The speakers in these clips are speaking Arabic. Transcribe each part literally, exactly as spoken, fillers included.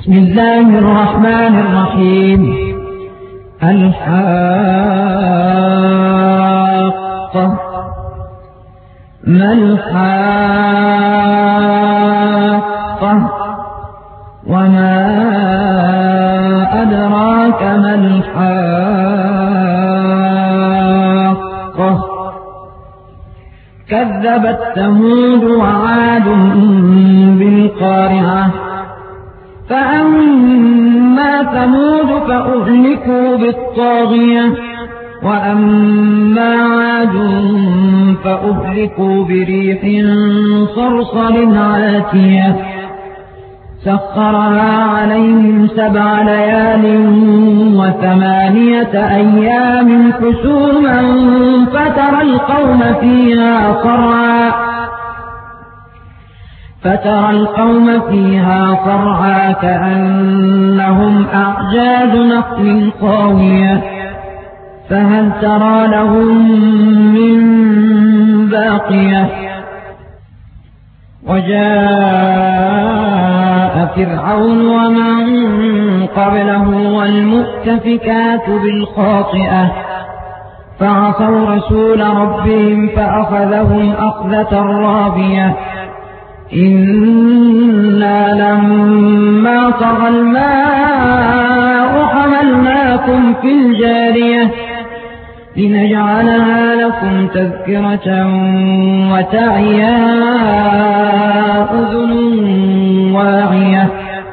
بسم الله الرحمن الرحيم. الحاقة ما الحاقة وما أدراك ما الحاقة كذبت ثمود وعاد بالقارعة فأما ثمود فأهلكوا بالطاغية وأما عاد فأهلكوا بريح صرصر عاتية سخرها عليهم سبع ليال وثمانية أيام حسوما فترى القوم فيها صرعا فترى القوم فيها صرعا كأنهم أعجاز نخل خاوية فهل ترى لهم من باقية وجاء فرعون ومن قبله والمؤتفكات بالخاطئة فعصوا رسول ربهم فأخذهم أخذة رابية إنا لما طغى الماء حملناكم في الجارية لنجعلها لكم تذكرة وتعيا أذن واعية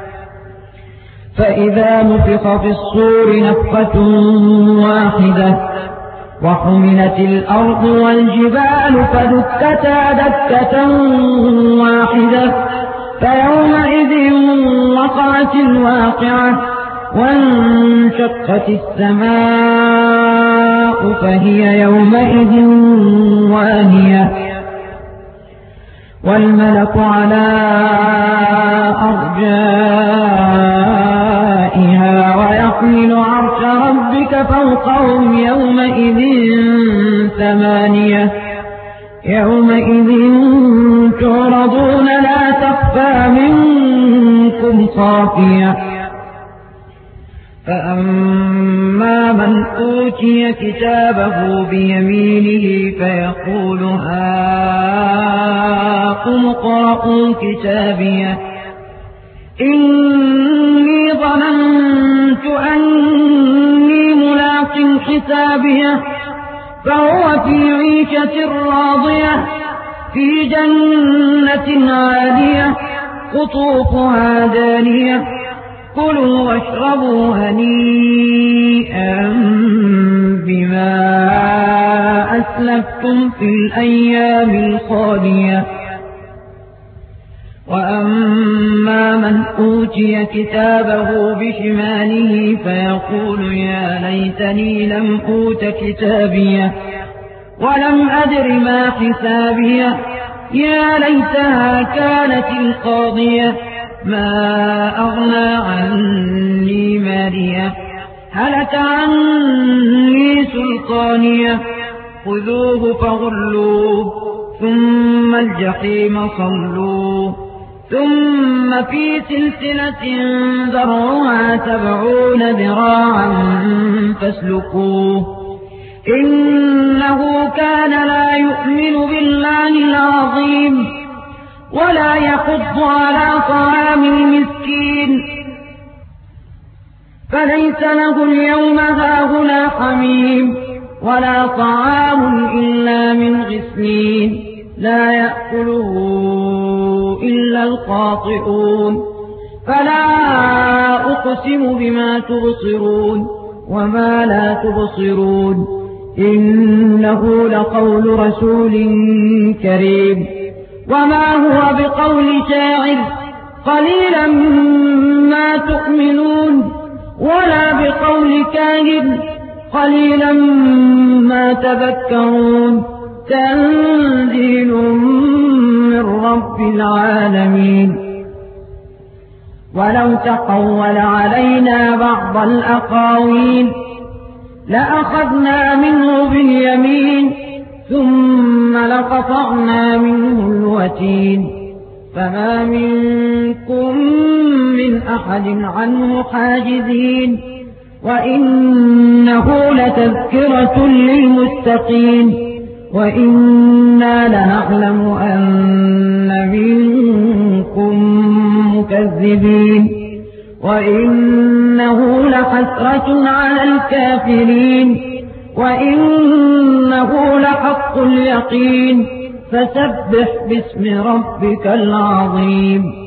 فإذا نفخ في الصور نفخة واحدة وحملت الأرض والجبال فدكتا دكة واحدة فيومئذ وقعت الواقعة وانشقت السماء فهي يومئذ واهية والملك على أرجائها ويحمل عرش ربك فوقهم يومئذ ثمانية يومئذ تعرضون لا تخفى منكم خافية فأما من أوتي كتابه بيمينه فيقول هاؤم اقرءوا كتابيه إني ظننت أني ملاق حسابيه فهو في عيشة راضية في جنة عالية قطوفها دانية كلوا واشربوا هنيئا بما أسلفتم في الأيام الخالية وأما من أوتي كتابه بشماله فيقول يا ليتني لم أوت كتابيه ولم أدر ما حسابيه يا ليتها كانت القاضية ما أغنى عني ماليه هلك عني سلطانيه خذوه فغلوه ثم الجحيم صلوه ثم في سلسلة ذرعها سبعون ذراعا فاسلكوه إنه كان لا يؤمن بالله العظيم ولا يحض على طعام المسكين فليس له اليوم هاهنا حميم ولا طعام إلا من غسلين لا يأكله إلا الخاطئون فلا أقسم بما تبصرون وما لا تبصرون إنه لقول رسول كريم وما هو بقول شاعر قليلا ما تؤمنون ولا بقول كاهن قليلا ما تذكرون تنزيل من رب العالمين ولو تقول علينا بعض الأقاويل لأخذنا منه باليمين ثم لقطعنا منه الوتين فما منكم من أحد عنه حاجزين وإنه لتذكرة للمتقين وإنا لنعلم أن منكم مكذبين وإنه لحسرة على الكافرين وإنه لحق اليقين فسبح باسم ربك العظيم